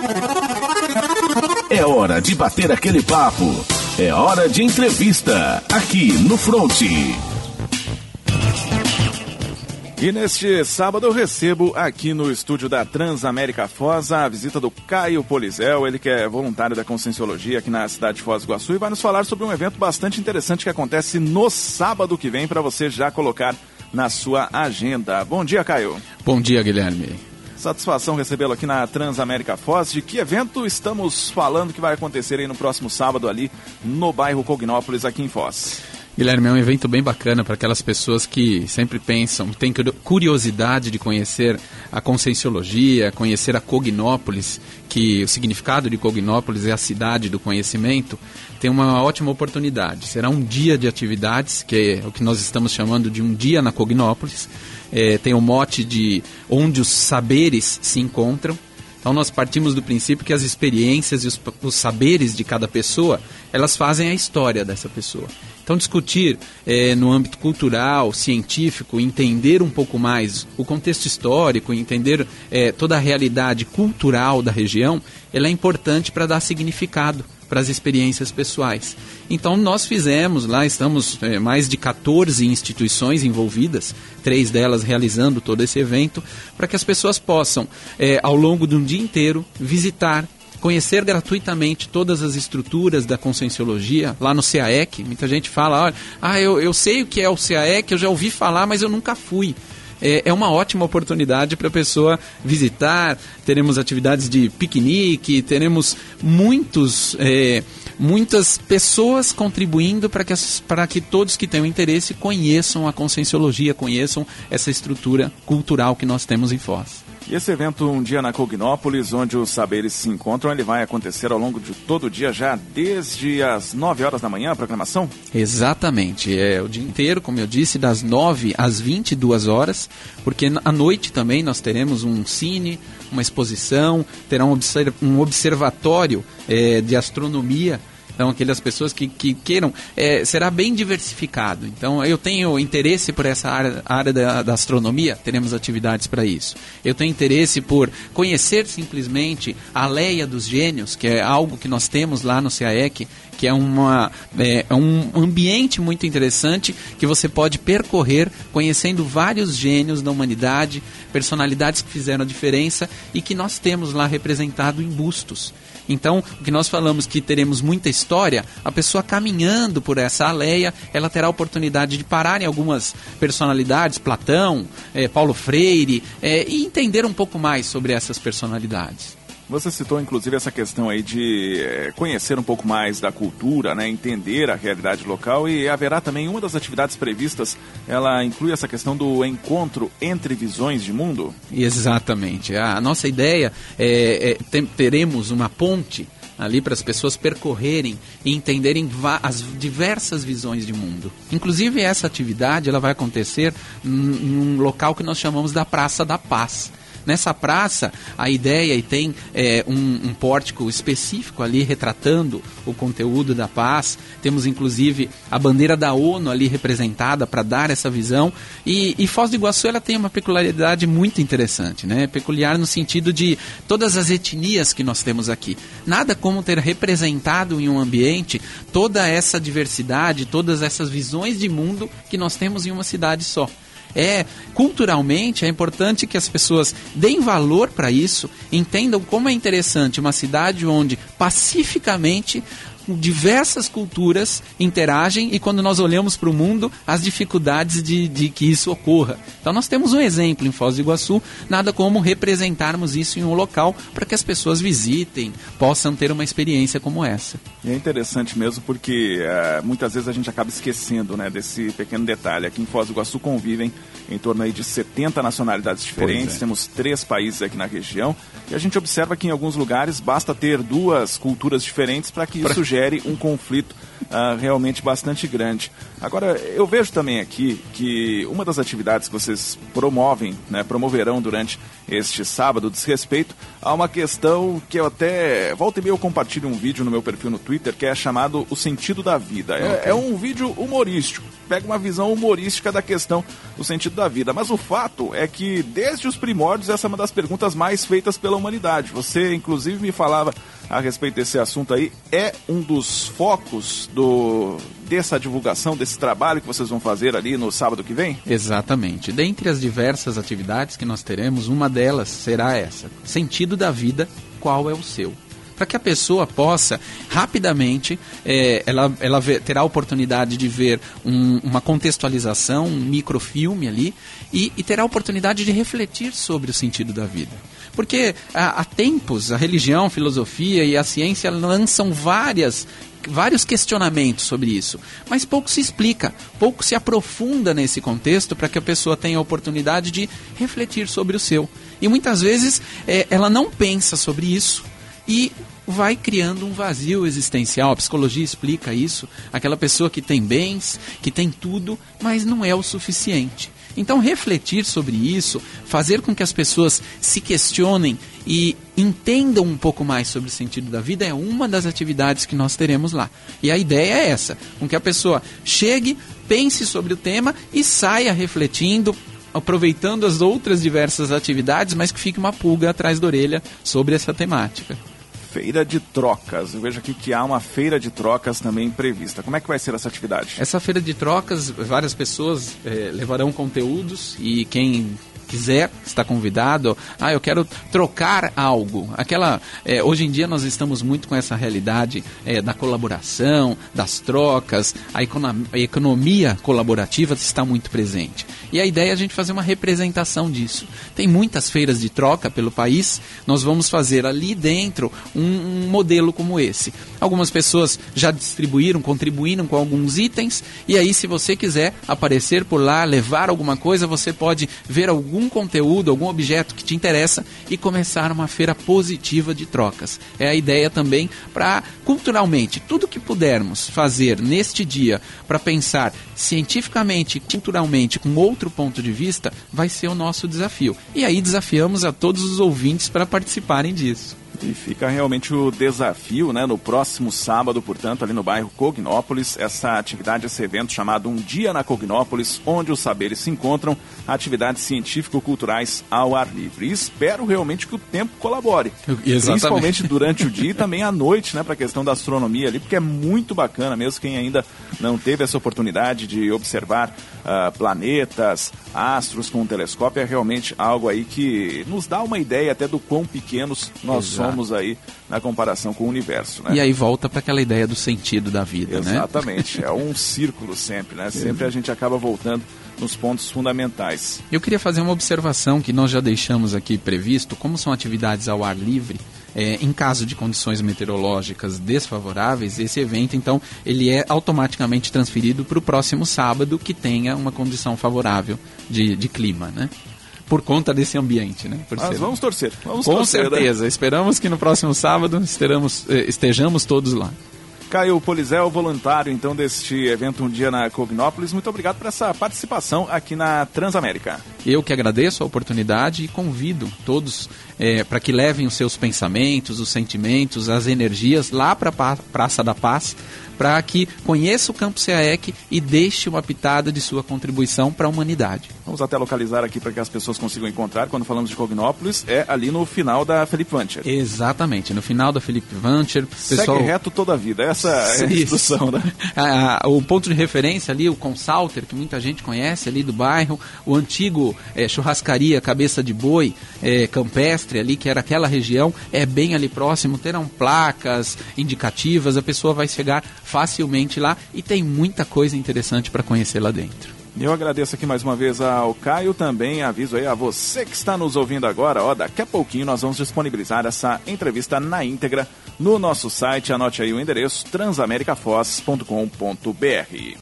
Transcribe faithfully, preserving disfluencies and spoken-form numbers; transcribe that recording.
É hora de bater aquele papo. É hora de entrevista, aqui no Fronte. E neste sábado eu recebo aqui no estúdio da Transamérica Foz a visita do Caio Polizel, ele que é voluntário da Conscienciologia aqui na cidade de Foz do Iguaçu e vai nos falar sobre um evento bastante interessante que acontece no sábado que vem para você já colocar na sua agenda. Bom dia, Caio. Bom dia, Guilherme. Satisfação recebê-lo aqui na Transamérica Foz. De que evento estamos falando que vai acontecer aí no próximo sábado ali no bairro Cognópolis, aqui em Foz? Guilherme, é um evento bem bacana para aquelas pessoas que sempre pensam, têm curiosidade de conhecer a Conscienciologia, conhecer a Cognópolis, que o significado de Cognópolis é a cidade do conhecimento. Tem uma ótima oportunidade. Será um dia de atividades, que é o que nós estamos chamando de um dia na Cognópolis. É, tem o mote de onde os saberes se encontram. Então nós partimos do princípio que as experiências e os, os saberes de cada pessoa, elas fazem a história dessa pessoa. Então discutir é, no âmbito cultural, científico, entender um pouco mais o contexto histórico, entender é, toda a realidade cultural da região, ela é importante para dar significado para as experiências pessoais. Então nós fizemos, lá estamos é, mais de quatorze instituições envolvidas, três delas realizando todo esse evento, para que as pessoas possam, é, ao longo de um dia inteiro, visitar, conhecer gratuitamente todas as estruturas da Conscienciologia, lá no C A E C. Muita gente fala, olha, ah, eu, eu sei o que é o C A E C, eu já ouvi falar, mas eu nunca fui. É, é uma ótima oportunidade para a pessoa visitar. Teremos atividades de piquenique, teremos muitos, é, muitas pessoas contribuindo para que, para que todos que tenham interesse conheçam a Conscienciologia, conheçam essa estrutura cultural que nós temos em Foz. E esse evento, um dia na Cognópolis, onde os saberes se encontram, ele vai acontecer ao longo de todo o dia, já desde as nove horas da manhã, a programação? Exatamente, é o dia inteiro, como eu disse, das nove às vinte e duas horas, porque à noite também nós teremos um cine, uma exposição, terá um, observ- um observatório é, de astronomia. Então, aquelas pessoas que, que queiram, é, será bem diversificado. Então, eu tenho interesse por essa área, área da, da astronomia, teremos atividades para isso. Eu tenho interesse por conhecer simplesmente a Leia dos Gênios, que é algo que nós temos lá no C A E C, que é, uma, é, é um ambiente muito interessante que você pode percorrer conhecendo vários gênios da humanidade, personalidades que fizeram a diferença e que nós temos lá representado em bustos. Então, o que nós falamos que teremos muita história, a pessoa caminhando por essa aleia, ela terá a oportunidade de parar em algumas personalidades, Platão, é, Paulo Freire, é, e entender um pouco mais sobre essas personalidades. Você citou, inclusive, essa questão aí de é, conhecer um pouco mais da cultura, né, entender a realidade local, e haverá também uma das atividades previstas, ela inclui essa questão do encontro entre visões de mundo? Exatamente. A nossa ideia é, é teremos uma ponte ali para as pessoas percorrerem e entenderem as diversas visões de mundo. Inclusive, essa atividade ela vai acontecer em um local que nós chamamos da Praça da Paz. Nessa praça, a ideia, e tem é, um, um pórtico específico ali retratando o conteúdo da paz. Temos, inclusive, a bandeira da ONU ali representada para dar essa visão. E, e Foz do Iguaçu ela tem uma peculiaridade muito interessante, né? Peculiar no sentido de todas as etnias que nós temos aqui. Nada como ter representado em um ambiente toda essa diversidade, todas essas visões de mundo que nós temos em uma cidade só. É, culturalmente, é importante que as pessoas deem valor para isso, entendam como é interessante uma cidade onde pacificamente diversas culturas interagem e quando nós olhamos para o mundo, as dificuldades de, de que isso ocorra. Então nós temos um exemplo em Foz do Iguaçu, nada como representarmos isso em um local para que as pessoas visitem, possam ter uma experiência como essa. E é interessante mesmo porque uh, muitas vezes a gente acaba esquecendo, né, desse pequeno detalhe. Aqui em Foz do Iguaçu convivem em torno aí de setenta nacionalidades diferentes, é. Temos três países aqui na região e a gente observa que em alguns lugares basta ter duas culturas diferentes para que isso pra... gere um conflito uh, realmente bastante grande. Agora, eu vejo também aqui que uma das atividades que vocês promovem, né, promoverão durante este sábado, diz respeito a uma questão que eu até, volta e meia eu compartilho um vídeo no meu perfil no Twitter, que é chamado O Sentido da Vida. É, okay. é um vídeo humorístico, pega uma visão humorística da questão do sentido da vida. Mas o fato é que, desde os primórdios, essa é uma das perguntas mais feitas pela humanidade. Você, inclusive, me falava a respeito desse assunto aí. É um dos focos do, dessa divulgação, desse trabalho que vocês vão fazer ali no sábado que vem? Exatamente. Dentre as diversas atividades que nós teremos, uma delas será essa. Sentido da vida, qual é o seu? Para que a pessoa possa, rapidamente, é, ela, ela vê, terá a oportunidade de ver um, uma contextualização, um microfilme ali, e, e terá a oportunidade de refletir sobre o sentido da vida. Porque há, há tempos a religião, a filosofia e a ciência lançam várias, vários questionamentos sobre isso, mas pouco se explica, pouco se aprofunda nesse contexto para que a pessoa tenha a oportunidade de refletir sobre o seu. E muitas vezes é, ela não pensa sobre isso e vai criando um vazio existencial. A psicologia explica isso. Aquela pessoa que tem bens, que tem tudo, mas não é o suficiente. Então, refletir sobre isso, fazer com que as pessoas se questionem e entendam um pouco mais sobre o sentido da vida é uma das atividades que nós teremos lá. E a ideia é essa, com que a pessoa chegue, pense sobre o tema e saia refletindo, aproveitando as outras diversas atividades, mas que fique uma pulga atrás da orelha sobre essa temática. Feira de trocas. Eu vejo aqui que há uma feira de trocas também prevista. Como é que vai ser essa atividade? Essa feira de trocas, várias pessoas é, levarão conteúdos e quem quiser está convidado. Ah, eu quero trocar algo. Aquela, é, hoje em dia nós estamos muito com essa realidade é, da colaboração, das trocas, a, econom- a economia colaborativa está muito presente. E a ideia é a gente fazer uma representação disso. Tem muitas feiras de troca pelo país, nós vamos fazer ali dentro um, um modelo como esse. Algumas pessoas já distribuíram, contribuíram com alguns itens, e aí se você quiser aparecer por lá, levar alguma coisa, você pode ver algum conteúdo, algum objeto que te interessa e começar uma feira positiva de trocas. É a ideia também para, culturalmente, tudo que pudermos fazer neste dia para pensar cientificamente, culturalmente, com outro ponto de vista, vai ser o nosso desafio. E aí desafiamos a todos os ouvintes para participarem disso. E fica realmente o desafio, né, no próximo sábado, portanto, ali no bairro Cognópolis, essa atividade, esse evento chamado Um Dia na Cognópolis, onde os saberes se encontram, atividades científico-culturais ao ar livre. E espero realmente que o tempo colabore. Exatamente. Principalmente durante o dia e também à noite, né, para a questão da astronomia ali, porque é muito bacana mesmo quem ainda não teve essa oportunidade de observar uh, planetas, astros com um telescópio, é realmente algo aí que nos dá uma ideia até do quão pequenos nós Exato. somos aí na comparação com o universo, né? E aí volta para aquela ideia do sentido da vida, Exatamente. né? Exatamente, é um círculo sempre, né? Sempre a gente acaba voltando nos pontos fundamentais. Eu queria fazer uma observação que nós já deixamos aqui previsto, como são atividades ao ar livre, é, em caso de condições meteorológicas desfavoráveis, esse evento, então, ele é automaticamente transferido para o próximo sábado, que tenha uma condição favorável de, de clima, né? Por conta desse ambiente, né? Por Mas ser... vamos torcer. Vamos Com torcer, certeza. Né? Esperamos que no próximo sábado estejamos, estejamos todos lá. Caio Polizel, voluntário então deste evento Um Dia na Cognópolis, muito obrigado por essa participação aqui na Transamérica. Eu que agradeço a oportunidade e convido todos é, para que levem os seus pensamentos, os sentimentos, as energias lá para a Praça da Paz, para que conheça o Campo C A E C e deixe uma pitada de sua contribuição para a humanidade. Vamos até localizar aqui para que as pessoas consigam encontrar. Quando falamos de Cognópolis, é ali no final da Felipe Vancher. Exatamente, no final da Felipe Vancher. Pessoal... Segue reto toda a vida, essa é a instrução, né? Ah, o ponto de referência ali, o Consalter, que muita gente conhece ali do bairro, o antigo é, churrascaria Cabeça de Boi, é, campestre ali, que era aquela região, é bem ali próximo, terão placas indicativas, a pessoa vai chegar facilmente lá e tem muita coisa interessante para conhecer lá dentro. Eu agradeço aqui mais uma vez ao Caio, também aviso aí a você que está nos ouvindo agora, ó, daqui a pouquinho nós vamos disponibilizar essa entrevista na íntegra no nosso site, anote aí o endereço transamericafoz ponto com ponto br.